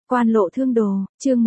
Quan lộ thương đồ, chương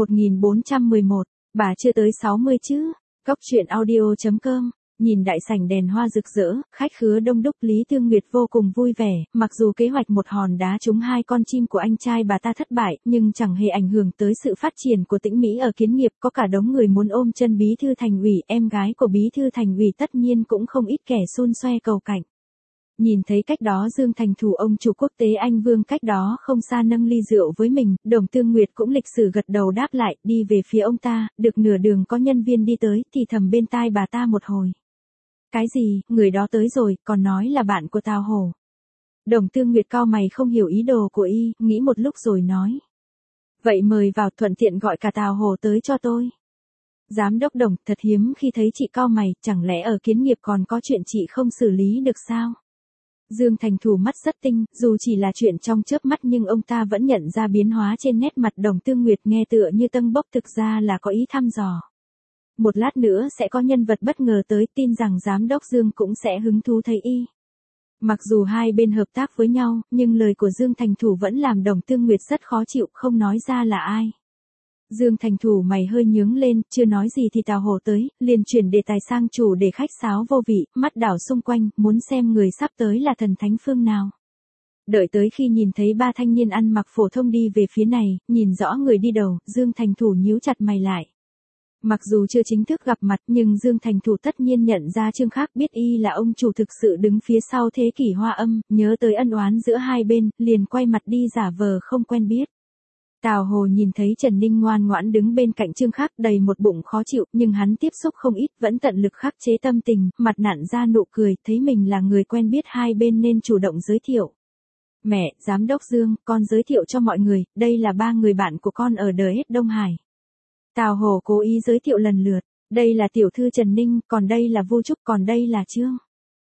1411, bà chưa tới 60 chứ. Góc truyện audio.com. Nhìn đại sảnh đèn hoa rực rỡ, khách khứa đông đúc, Lý Thương Nguyệt vô cùng vui vẻ, mặc dù kế hoạch một hòn đá trúng hai con chim của anh trai bà ta thất bại, nhưng chẳng hề ảnh hưởng tới sự phát triển của Tĩnh Mỹ ở Kiến Nghiệp, có cả đống người muốn ôm chân bí thư thành ủy, em gái của bí thư thành ủy tất nhiên cũng không ít kẻ xun xoe cầu cạnh. Nhìn thấy cách đó Dương Thành Thủ, ông chủ quốc tế Anh Vương cách đó không xa nâng ly rượu với mình, Đồng Tương Nguyệt cũng lịch sự gật đầu đáp lại, đi về phía ông ta, được nửa đường có nhân viên đi tới, thì thầm bên tai bà ta một hồi. Cái gì, người đó tới rồi, còn nói là bạn của Tào Hổ. Đồng Tương Nguyệt cau mày không hiểu ý đồ của y, nghĩ một lúc rồi nói. Vậy mời vào, thuận tiện gọi cả Tào Hổ tới cho tôi. Giám đốc Đồng, thật hiếm khi thấy chị cau mày, chẳng lẽ ở Kiến Nghiệp còn có chuyện chị không xử lý được sao? Dương Thành Thủ mắt rất tinh, dù chỉ là chuyện trong chớp mắt nhưng ông ta vẫn nhận ra biến hóa trên nét mặt Đồng Tương Nguyệt, nghe tựa như tâng bốc, thực ra là có ý thăm dò. Một lát nữa sẽ có nhân vật bất ngờ tới, tin rằng giám đốc Dương cũng sẽ hứng thú thấy y. Mặc dù hai bên hợp tác với nhau, nhưng lời của Dương Thành Thủ vẫn làm Đồng Tương Nguyệt rất khó chịu, không nói ra là ai. Dương Thành Thủ mày hơi nhướng lên, chưa nói gì thì Tào Hổ tới, liền chuyển đề tài sang chủ đề khách sáo vô vị, mắt đảo xung quanh, muốn xem người sắp tới là thần thánh phương nào. Đợi tới khi nhìn thấy ba thanh niên ăn mặc phổ thông đi về phía này, nhìn rõ người đi đầu, Dương Thành Thủ nhíu chặt mày lại. Mặc dù chưa chính thức gặp mặt nhưng Dương Thành Thủ tất nhiên nhận ra Trương Khác, biết y là ông chủ thực sự đứng phía sau thế kỷ Hoa Âm, nhớ tới ân oán giữa hai bên, liền quay mặt đi giả vờ không quen biết. Tào Hồ nhìn thấy Trần Ninh ngoan ngoãn đứng bên cạnh Trương Khác, đầy một bụng khó chịu, nhưng hắn tiếp xúc không ít, vẫn tận lực khắc chế tâm tình, mặt nặn ra nụ cười, thấy mình là người quen biết hai bên nên chủ động giới thiệu. Mẹ, giám đốc Dương, con giới thiệu cho mọi người, đây là ba người bạn của con ở đời hết Đông Hải. Tào Hồ cố ý giới thiệu lần lượt, đây là tiểu thư Trần Ninh, còn đây là Vu Trúc, còn đây là Trương.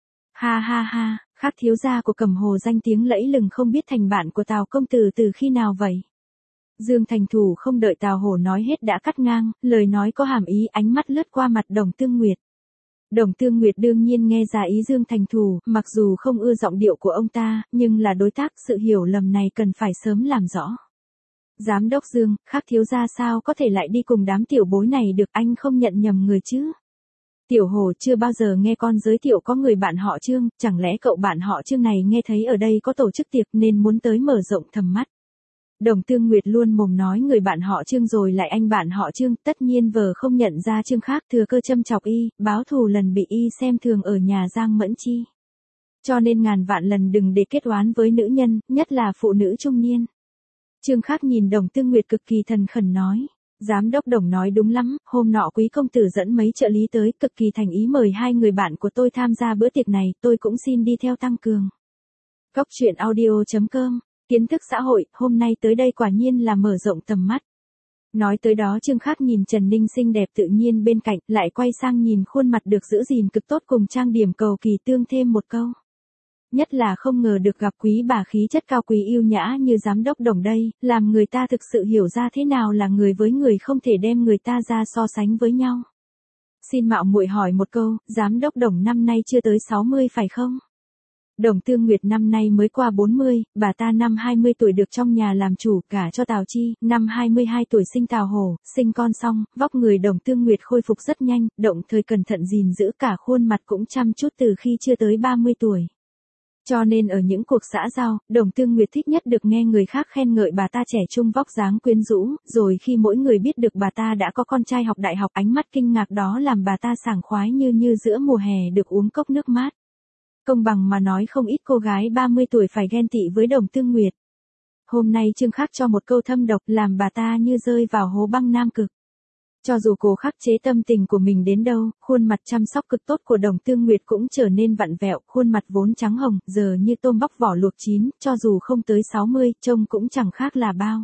Ha ha ha, Khác thiếu gia của Cẩm Hồ danh tiếng lẫy lừng không biết thành bạn của Tào công tử từ khi nào vậy? Dương Thành Thủ không đợi Tào Hổ nói hết đã cắt ngang, lời nói có hàm ý, ánh mắt lướt qua mặt Đồng Tương Nguyệt. Đồng Tương Nguyệt đương nhiên nghe ra ý Dương Thành Thủ, mặc dù không ưa giọng điệu của ông ta, nhưng là đối tác, sự hiểu lầm này cần phải sớm làm rõ. Giám đốc Dương, Khác thiếu gia sao có thể lại đi cùng đám tiểu bối này được, anh không nhận nhầm người chứ? Tiểu Hồ chưa bao giờ nghe con giới thiệu có người bạn họ Trương, chẳng lẽ cậu bạn họ Trương này nghe thấy ở đây có tổ chức tiệc nên muốn tới mở rộng tầm mắt? Đồng Tương Nguyệt luôn mồm nói người bạn họ Trương rồi lại anh bạn họ Trương, tất nhiên vờ không nhận ra Trương Khác, thừa cơ châm chọc y, báo thù lần bị y xem thường ở nhà Giang Mẫn Chi. Cho nên ngàn vạn lần đừng để kết oán với nữ nhân, nhất là phụ nữ trung niên. Trương Khác nhìn Đồng Tương Nguyệt cực kỳ thần khẩn nói. Giám đốc Đồng nói đúng lắm, hôm nọ quý công tử dẫn mấy trợ lý tới, cực kỳ thành ý mời hai người bạn của tôi tham gia bữa tiệc này, tôi cũng xin đi theo tăng cường. Góc truyện audio.com. Kiến thức xã hội, hôm nay tới đây quả nhiên là mở rộng tầm mắt. Nói tới đó Trương Khác nhìn Trần Ninh xinh đẹp tự nhiên bên cạnh, lại quay sang nhìn khuôn mặt được giữ gìn cực tốt cùng trang điểm cầu kỳ, tương thêm một câu. Nhất là không ngờ được gặp quý bà khí chất cao quý yêu nhã như giám đốc Đồng đây, làm người ta thực sự hiểu ra thế nào là người với người, không thể đem người ta ra so sánh với nhau. Xin mạo muội hỏi một câu, giám đốc Đồng năm nay chưa tới 60 phải không? Đồng Tương Nguyệt năm nay mới qua 40, bà ta năm 20 tuổi được trong nhà làm chủ, gả cho Tào Chi, năm 22 tuổi sinh Tào Hổ, sinh con xong, vóc người Đồng Tương Nguyệt khôi phục rất nhanh, động thời cẩn thận gìn giữ, cả khuôn mặt cũng chăm chút từ khi chưa tới 30 tuổi. Cho nên ở những cuộc xã giao, Đồng Tương Nguyệt thích nhất được nghe người khác khen ngợi bà ta trẻ trung, vóc dáng quyến rũ, rồi khi mỗi người biết được bà ta đã có con trai học đại học, ánh mắt kinh ngạc đó làm bà ta sảng khoái như giữa mùa hè được uống cốc nước mát. Công bằng mà nói không ít cô gái 30 tuổi phải ghen tị với Đồng Tương Nguyệt. Hôm nay Trương Khác cho một câu thâm độc làm bà ta như rơi vào hố băng Nam Cực. Cho dù cô khắc chế tâm tình của mình đến đâu, khuôn mặt chăm sóc cực tốt của Đồng Tương Nguyệt cũng trở nên vặn vẹo, khuôn mặt vốn trắng hồng, giờ như tôm bóc vỏ luộc chín, cho dù không tới 60, trông cũng chẳng khác là bao.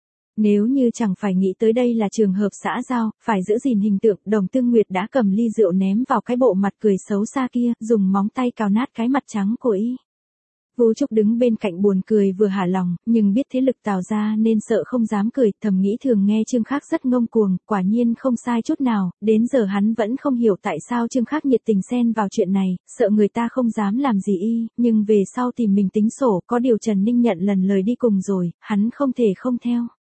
Nếu như chẳng phải nghĩ tới đây là trường hợp xã giao, phải giữ gìn hình tượng, Đồng Tương Nguyệt đã cầm ly rượu ném vào cái bộ mặt cười xấu xa kia, dùng móng tay cào nát cái mặt trắng của y. Vu Trúc đứng bên cạnh buồn cười vừa hả lòng, nhưng biết thế lực Tào ra nên sợ không dám cười, thầm nghĩ thường nghe Trương Khác rất ngông cuồng, quả nhiên không sai chút nào, đến giờ hắn vẫn không hiểu tại sao Trương Khác nhiệt tình xen vào chuyện này, sợ người ta không dám làm gì y, nhưng về sau tìm mình tính sổ, có điều Trần Ninh nhận lần lời đi cùng rồi, hắn không thể không theo.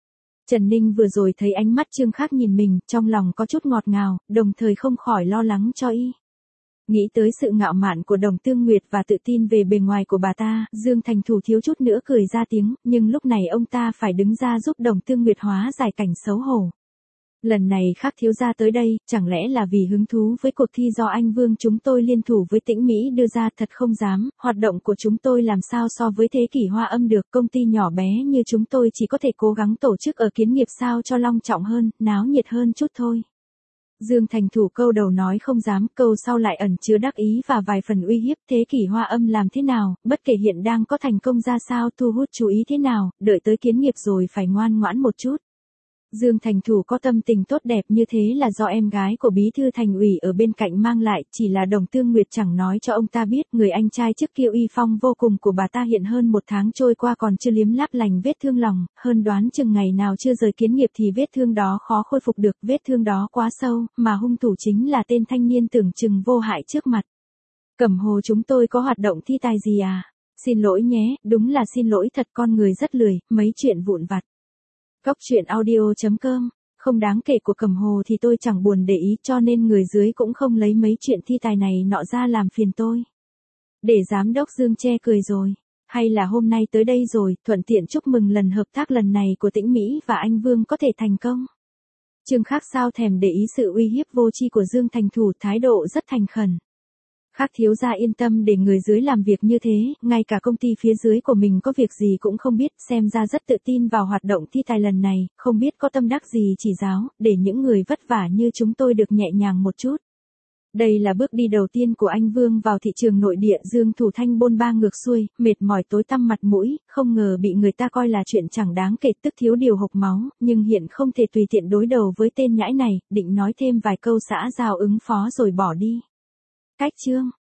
Trần Ninh vừa rồi thấy ánh mắt Trương Khắc nhìn mình, trong lòng có chút ngọt ngào, đồng thời không khỏi lo lắng cho y. Nghĩ tới sự ngạo mạn của Đồng Tương Nguyệt và tự tin về bề ngoài của bà ta, Dương Thành Thủ thiếu chút nữa cười ra tiếng, nhưng lúc này ông ta phải đứng ra giúp Đồng Tương Nguyệt hóa giải cảnh xấu hổ. Lần này Khắc thiếu gia tới đây, chẳng lẽ là vì hứng thú với cuộc thi do anh Vương chúng tôi liên thủ với Tĩnh Mỹ đưa ra? Thật không dám, hoạt động của chúng tôi làm sao so với thế kỷ Hoa Âm được, công ty nhỏ bé như chúng tôi chỉ có thể cố gắng tổ chức ở Kiến Nghiệp sao cho long trọng hơn, náo nhiệt hơn chút thôi. Dương Thành Thủ câu đầu nói không dám, câu sau lại ẩn chứa đắc ý và vài phần uy hiếp. Thế kỷ Hoa Âm làm thế nào, bất kể hiện đang có thành công ra sao, thu hút chú ý thế nào, đợi tới Kiến Nghiệp rồi phải ngoan ngoãn một chút. Dương Thành Thủ có tâm tình tốt đẹp như thế là do em gái của bí thư thành ủy ở bên cạnh mang lại, chỉ là Đồng Tương Nguyệt chẳng nói cho ông ta biết, người anh trai trước kia uy phong vô cùng của bà ta hiện hơn một tháng trôi qua còn chưa liếm láp lành vết thương lòng, hơn đoán chừng ngày nào chưa rời Kiến Nghiệp thì vết thương đó khó khôi phục được, vết thương đó quá sâu, mà hung thủ chính là tên thanh niên tưởng chừng vô hại trước mặt. Cẩm Hồ chúng tôi có hoạt động thi tài gì à? Xin lỗi nhé, đúng là xin lỗi thật, con người rất lười, mấy chuyện vụn vặt. Cóc truyện audio.com, không đáng kể của Cẩm Hồ thì tôi chẳng buồn để ý, cho nên người dưới cũng không lấy mấy chuyện thi tài này nọ ra làm phiền tôi. Để giám đốc Dương che cười rồi, hay là hôm nay tới đây rồi, thuận tiện chúc mừng lần hợp tác lần này của Tĩnh Mỹ và anh Vương có thể thành công. Trương Khắc sao thèm để ý sự uy hiếp vô tri của Dương Thành Thủ, thái độ rất thành khẩn. Khắc thiếu gia yên tâm để người dưới làm việc như thế, ngay cả công ty phía dưới của mình có việc gì cũng không biết, xem ra rất tự tin vào hoạt động thi tài lần này, không biết có tâm đắc gì chỉ giáo, để những người vất vả như chúng tôi được nhẹ nhàng một chút. Đây là bước đi đầu tiên của anh Vương vào thị trường nội địa. Dương Thủ Thanh bôn ba ngược xuôi, mệt mỏi tối tăm mặt mũi, không ngờ bị người ta coi là chuyện chẳng đáng kể, tức thiếu điều hộc máu, nhưng hiện không thể tùy tiện đối đầu với tên nhãi này, định nói thêm vài câu xã giao ứng phó rồi bỏ đi. Cách chương